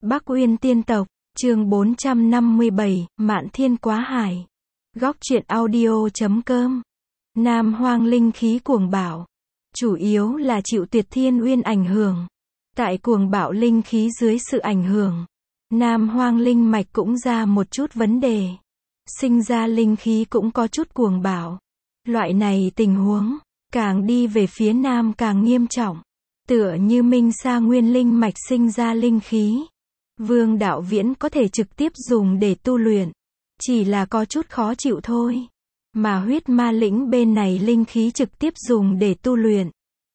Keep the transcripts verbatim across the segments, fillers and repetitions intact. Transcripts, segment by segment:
Bắc Uyên Tiên Tộc, chương bốn trăm năm mươi bảy, Mạn Thiên Quá Hải. Góc truyện audio chấm com. Nam Hoang linh khí cuồng bạo, chủ yếu là chịu Tuyệt Thiên Uyên ảnh hưởng. Tại cuồng bạo linh khí dưới sự ảnh hưởng, Nam Hoang linh mạch cũng ra một chút vấn đề. Sinh ra linh khí cũng có chút cuồng bạo. Loại này tình huống, càng đi về phía nam càng nghiêm trọng. Tựa như Minh Sa Nguyên linh mạch sinh ra linh khí, Vương Đạo Viễn có thể trực tiếp dùng để tu luyện, chỉ là có chút khó chịu thôi. Mà huyết ma lĩnh bên này linh khí trực tiếp dùng để tu luyện,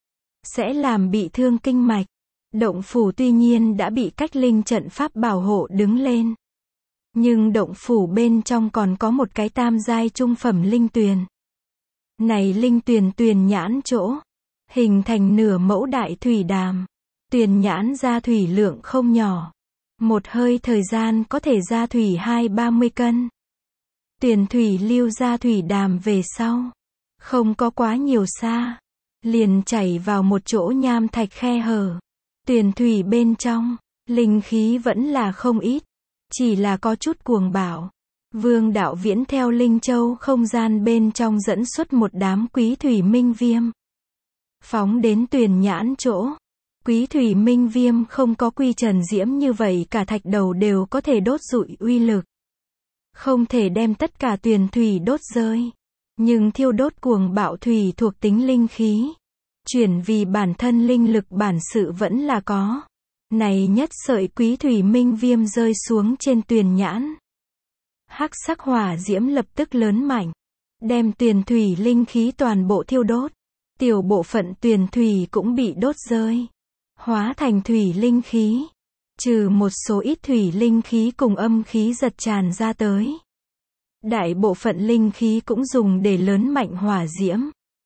sẽ làm bị thương kinh mạch. Động phủ tuy nhiên đã bị cách linh trận pháp bảo hộ đứng lên, nhưng động phủ bên trong còn có một cái tam giai trung phẩm linh tuyền. Này linh tuyền tuyền nhãn chỗ, hình thành nửa mẫu đại thủy đàm. Tuyền nhãn ra thủy lượng không nhỏ, một hơi thời gian có thể ra thủy hai ba mươi cân. Tuyền thủy lưu ra thủy đàm về sau, không có quá nhiều xa, liền chảy vào một chỗ nham thạch khe hở. Tuyền thủy bên trong, linh khí vẫn là không ít, chỉ là có chút cuồng bạo. Vương Đạo Viễn theo Linh Châu không gian bên trong dẫn xuất một đám quý thủy minh viêm, phóng đến tuyền nhãn chỗ. Quý thủy minh viêm không có Quy Trần Diễm như vậy cả thạch đầu đều có thể đốt rụi uy lực, không thể đem tất cả tuyền thủy đốt rơi, nhưng thiêu đốt cuồng bạo thủy thuộc tính linh khí, chuyển vì bản thân linh lực bản sự vẫn là có. Này nhất sợi quý thủy minh viêm rơi xuống trên tuyền nhãn, hắc sắc hỏa diễm lập tức lớn mạnh, đem tuyền thủy linh khí toàn bộ thiêu đốt. Tiểu bộ phận tuyền thủy cũng bị đốt rơi, hóa thành thủy linh khí, trừ một số ít thủy linh khí cùng âm khí giật tràn ra tới. Đại bộ phận linh khí cũng dùng để lớn mạnh hỏa diễm,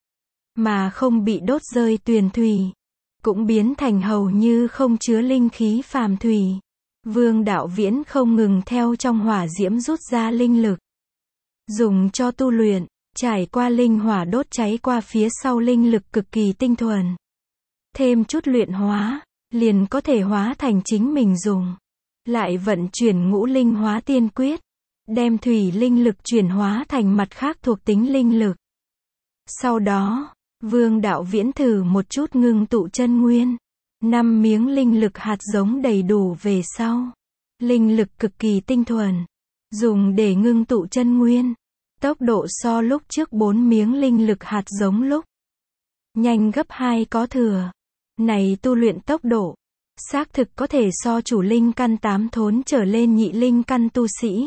mà không bị đốt rơi tuyền thủy, cũng biến thành hầu như không chứa linh khí phàm thủy. Vương Đạo Viễn không ngừng theo trong hỏa diễm rút ra linh lực, dùng cho tu luyện, trải qua linh hỏa đốt cháy qua phía sau linh lực cực kỳ tinh thuần. Thêm chút luyện hóa, liền có thể hóa thành chính mình dùng. Lại vận chuyển ngũ linh hóa tiên quyết, đem thủy linh lực chuyển hóa thành mặt khác thuộc tính linh lực. Sau đó, Vương Đạo Viễn thử một chút ngưng tụ chân nguyên. Năm miếng linh lực hạt giống đầy đủ về sau, linh lực cực kỳ tinh thuần, dùng để ngưng tụ chân nguyên. Tốc độ so lúc trước bốn miếng linh lực hạt giống lúc nhanh gấp hai có thừa. Này tu luyện tốc độ, xác thực có thể so chủ linh căn tám thốn trở lên nhị linh căn tu sĩ.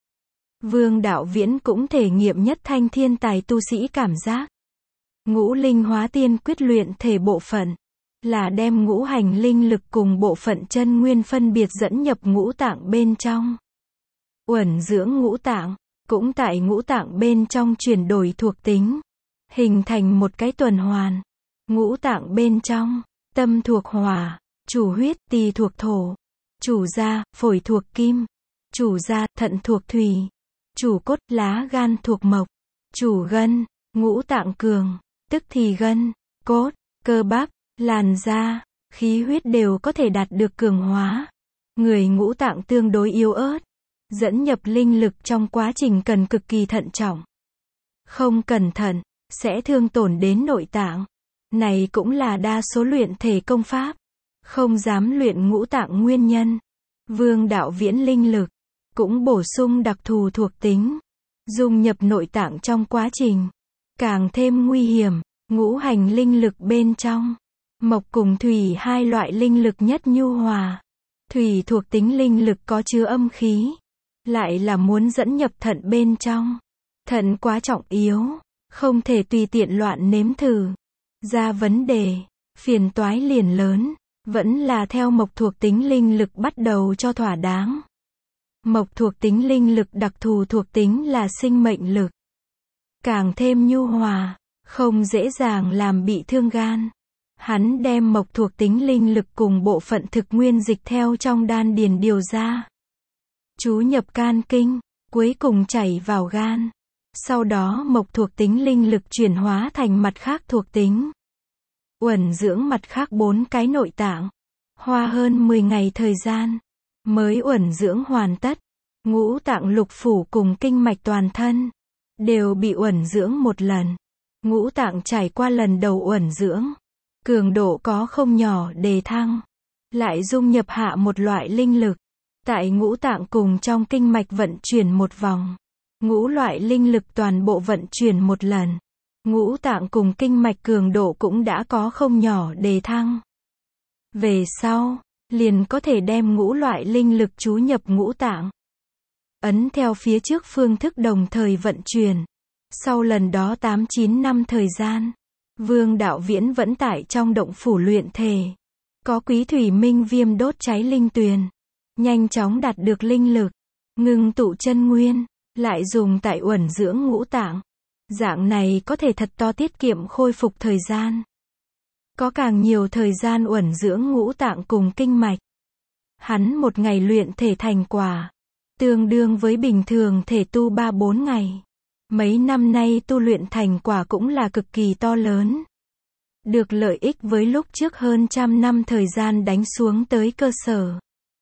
Vương Đạo Viễn cũng thể nghiệm nhất thanh thiên tài tu sĩ cảm giác. Ngũ linh hóa tiên quyết luyện thể bộ phận, là đem ngũ hành linh lực cùng bộ phận chân nguyên phân biệt dẫn nhập ngũ tạng bên trong, uẩn dưỡng ngũ tạng, cũng tại ngũ tạng bên trong chuyển đổi thuộc tính, hình thành một cái tuần hoàn. Ngũ tạng bên trong, tâm thuộc hỏa, chủ huyết, tỳ thuộc thổ, chủ da, phổi thuộc kim, chủ da, thận thuộc thủy, chủ cốt, lá gan thuộc mộc, chủ gân, ngũ tạng cường, tức thì gân, cốt, cơ bắp, làn da, khí huyết đều có thể đạt được cường hóa. Người ngũ tạng tương đối yếu ớt, dẫn nhập linh lực trong quá trình cần cực kỳ thận trọng. Không cẩn thận, sẽ thương tổn đến nội tạng. Này cũng là đa số luyện thể công pháp không dám luyện ngũ tạng nguyên nhân. Vương Đạo Viễn linh lực cũng bổ sung đặc thù thuộc tính, dung nhập nội tạng trong quá trình càng thêm nguy hiểm. Ngũ hành linh lực bên trong, mộc cùng thủy hai loại linh lực nhất nhu hòa. Thủy thuộc tính linh lực có chứa âm khí, lại là muốn dẫn nhập thận bên trong. Thận quá trọng yếu, không thể tùy tiện loạn nếm thử, ra vấn đề, phiền toái liền lớn. Vẫn là theo mộc thuộc tính linh lực bắt đầu cho thỏa đáng. Mộc thuộc tính linh lực đặc thù thuộc tính là sinh mệnh lực, càng thêm nhu hòa, không dễ dàng làm bị thương gan. Hắn đem mộc thuộc tính linh lực cùng bộ phận thực nguyên dịch theo trong đan điền điều ra, chú nhập can kinh, cuối cùng chảy vào gan. Sau đó mộc thuộc tính linh lực chuyển hóa thành mặt khác thuộc tính, uẩn dưỡng mặt khác bốn cái nội tạng. Hoa hơn mười ngày thời gian, mới uẩn dưỡng hoàn tất. Ngũ tạng lục phủ cùng kinh mạch toàn thân đều bị uẩn dưỡng một lần. Ngũ tạng trải qua lần đầu uẩn dưỡng, cường độ có không nhỏ đề thăng, lại dung nhập hạ một loại linh lực, tại ngũ tạng cùng trong kinh mạch vận chuyển một vòng. Ngũ loại linh lực toàn bộ vận chuyển một lần. Ngũ tạng cùng kinh mạch cường độ cũng đã có không nhỏ đề thăng. Về sau, liền có thể đem ngũ loại linh lực chú nhập ngũ tạng. Ấn theo phía trước phương thức đồng thời vận chuyển. Sau lần đó tám chín năm thời gian, Vương Đạo Viễn vẫn tại trong động phủ luyện thể. Có Quý Thủy Minh Viêm đốt cháy linh tuyền, nhanh chóng đạt được linh lực, ngưng tụ chân nguyên, lại dùng tại uẩn dưỡng ngũ tạng. Dạng này có thể thật to tiết kiệm khôi phục thời gian. Có càng nhiều thời gian uẩn dưỡng ngũ tạng cùng kinh mạch. Hắn một ngày luyện thể thành quả, tương đương với bình thường thể tu ba bốn ngày. Mấy năm nay tu luyện thành quả cũng là cực kỳ to lớn. Được lợi ích với lúc trước hơn trăm năm thời gian đánh xuống tới cơ sở.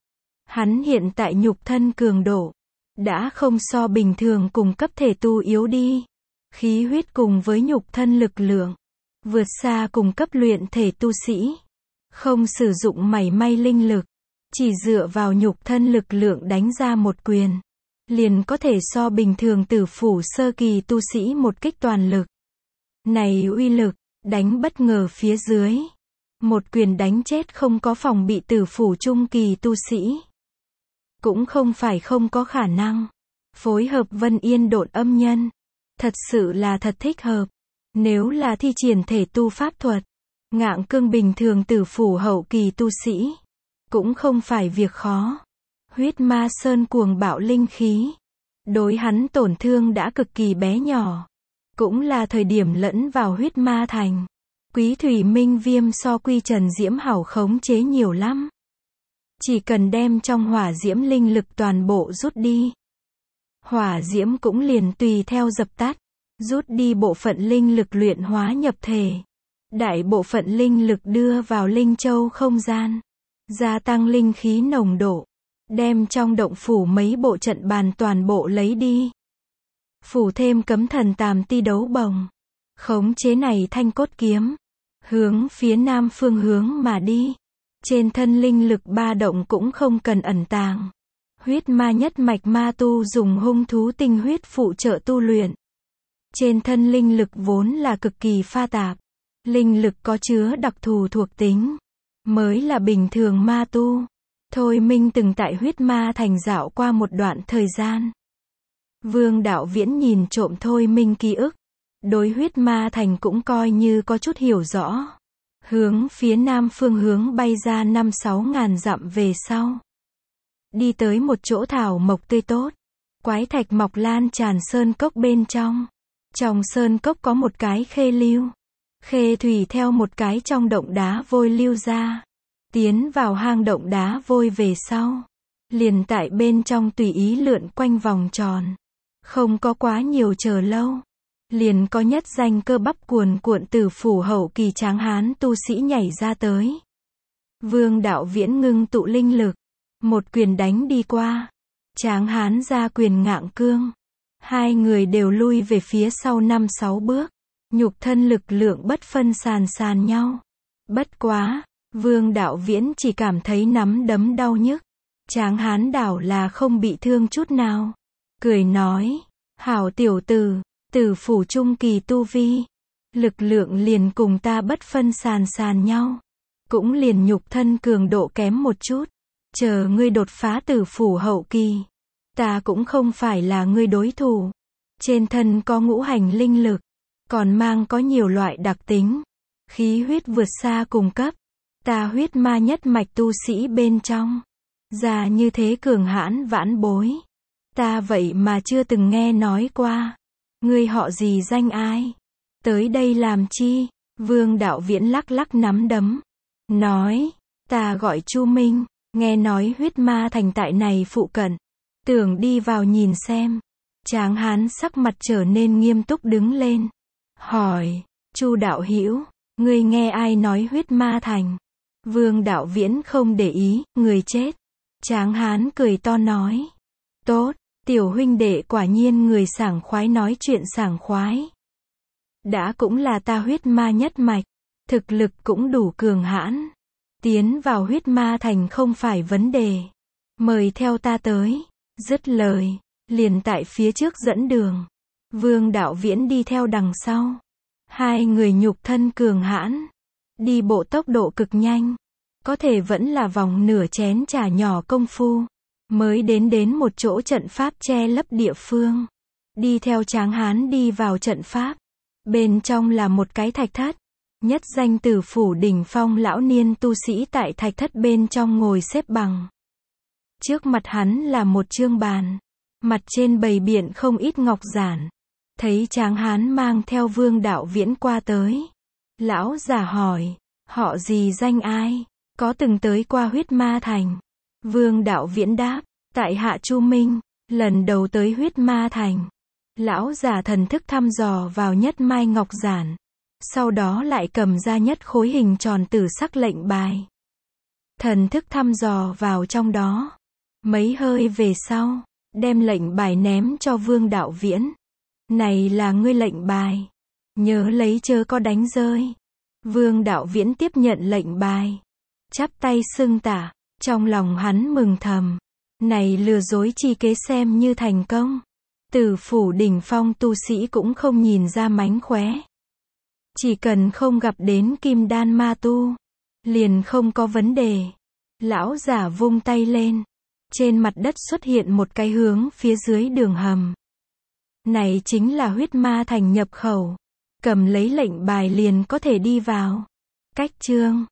Hắn hiện tại nhục thân cường độ, đã không so bình thường cùng cấp thể tu yếu đi. Khí huyết cùng với nhục thân lực lượng, vượt xa cùng cấp luyện thể tu sĩ. Không sử dụng mảy may linh lực, chỉ dựa vào nhục thân lực lượng đánh ra một quyền, liền có thể so bình thường tử phủ sơ kỳ tu sĩ một kích toàn lực. Này uy lực, đánh bất ngờ phía dưới. Một quyền đánh chết không có phòng bị tử phủ trung kỳ tu sĩ. Cũng không phải không có khả năng. Phối hợp Vân Yên độn âm nhân. Thật sự là thật thích hợp. Nếu là thi triển thể tu pháp thuật, ngạng cương bình thường tử phủ hậu kỳ tu sĩ, cũng không phải việc khó. Huyết ma sơn cuồng bạo linh khí, đối hắn tổn thương đã cực kỳ bé nhỏ. Cũng là thời điểm lẫn vào huyết ma thành. Quý Thủy Minh Viêm so Quy Trần Diễm hảo khống chế nhiều lắm. Chỉ cần đem trong hỏa diễm linh lực toàn bộ rút đi, hỏa diễm cũng liền tùy theo dập tắt. Rút đi bộ phận linh lực luyện hóa nhập thể. Đại bộ phận linh lực đưa vào linh châu không gian. Gia tăng linh khí nồng độ. Đem trong động phủ mấy bộ trận bàn toàn bộ lấy đi. Phủ thêm cấm thần tàm ti đấu bồng. Khống chế này thanh cốt kiếm. Hướng phía nam phương hướng mà đi. Trên thân linh lực ba động cũng không cần ẩn tàng. Huyết ma nhất mạch ma tu dùng hung thú tinh huyết phụ trợ tu luyện. Trên thân linh lực vốn là cực kỳ pha tạp. Linh lực có chứa đặc thù thuộc tính. Mới là bình thường ma tu. Thôi Minh từng tại huyết ma thành dạo qua một đoạn thời gian. Vương Đạo Viễn nhìn trộm Thôi Minh ký ức. Đối huyết ma thành cũng coi như có chút hiểu rõ. Hướng phía nam phương hướng bay ra năm sáu ngàn dặm về sau. Đi tới một chỗ thảo mộc tươi tốt. Quái thạch mọc lan tràn sơn cốc bên trong. Trong sơn cốc có một cái khê lưu. Khê thủy theo một cái trong động đá vôi lưu ra. Tiến vào hang động đá vôi về sau. Liền tại bên trong tùy ý lượn quanh vòng tròn. Không có quá nhiều chờ lâu. Liền có nhất danh cơ bắp cuồn cuộn tử phủ hậu kỳ tráng hán tu sĩ nhảy ra tới. Vương Đạo Viễn ngưng tụ linh lực. Một quyền đánh đi qua. Tráng hán ra quyền ngạng cương. Hai người đều lui về phía sau năm sáu bước. Nhục thân lực lượng bất phân sàn sàn nhau. Bất quá, Vương Đạo Viễn chỉ cảm thấy nắm đấm đau nhức. Tráng hán đảo là không bị thương chút nào. Cười nói, hảo tiểu tử, tử phủ trung kỳ tu vi. Lực lượng liền cùng ta bất phân sàn sàn nhau. Cũng liền nhục thân cường độ kém một chút. Chờ ngươi đột phá tử phủ hậu kỳ. Ta cũng không phải là ngươi đối thủ. Trên thân có ngũ hành linh lực. Còn mang có nhiều loại đặc tính. Khí huyết vượt xa cùng cấp. Ta huyết ma nhất mạch tu sĩ bên trong. Già như thế cường hãn vãn bối. Ta vậy mà chưa từng nghe nói qua. Ngươi họ gì danh ai? Tới đây làm chi? Vương Đạo Viễn lắc lắc nắm đấm. Nói, ta gọi Chu Minh. Nghe nói huyết ma thành tại này phụ cận. Tưởng đi vào nhìn xem. Tráng hán sắc mặt trở nên nghiêm túc đứng lên. Hỏi, Chu đạo hữu, ngươi nghe ai nói huyết ma thành? Vương Đạo Viễn không để ý, người chết. Tráng hán cười to nói. Tốt, tiểu huynh đệ quả nhiên người sảng khoái nói chuyện sảng khoái. Đã cũng là ta huyết ma nhất mạch, thực lực cũng đủ cường hãn. Tiến vào huyết ma thành không phải vấn đề. Mời theo ta tới. Dứt lời, liền tại phía trước dẫn đường. Vương Đạo Viễn đi theo đằng sau. Hai người nhục thân cường hãn, đi bộ tốc độ cực nhanh. Có thể vẫn là vòng nửa chén trà nhỏ công phu, mới đến đến một chỗ trận pháp che lấp địa phương. Đi theo Tráng hán đi vào trận pháp. Bên trong là một cái thạch thất. Nhất danh Tử Phủ đỉnh phong lão niên tu sĩ tại thạch thất bên trong ngồi xếp bằng. Trước mặt hắn là một chương bàn. Mặt trên bày biện không ít ngọc giản. Thấy Tráng hán mang theo Vương Đạo Viễn qua tới. Lão giả hỏi, họ gì danh ai? Có từng tới qua huyết ma thành? Vương Đạo Viễn đáp, tại hạ Chu Minh, lần đầu tới huyết ma thành. Lão giả thần thức thăm dò vào nhất mai ngọc giản. Sau đó lại cầm ra nhất khối hình tròn tử sắc lệnh bài. Thần thức thăm dò vào trong đó. Mấy hơi về sau, đem lệnh bài ném cho Vương Đạo Viễn. Này là ngươi lệnh bài. Nhớ lấy chớ có đánh rơi. Vương Đạo Viễn tiếp nhận lệnh bài. Chắp tay xưng tạ. Trong lòng hắn mừng thầm. Này lừa dối chi kế xem như thành công. Tử Phủ đỉnh phong tu sĩ cũng không nhìn ra mánh khóe. Chỉ cần không gặp đến kim đan ma tu, liền không có vấn đề. Lão giả vung tay lên. Trên mặt đất xuất hiện một cái hướng phía dưới đường hầm. Này chính là huyết ma thành nhập khẩu. Cầm lấy lệnh bài liền có thể đi vào. Cách chương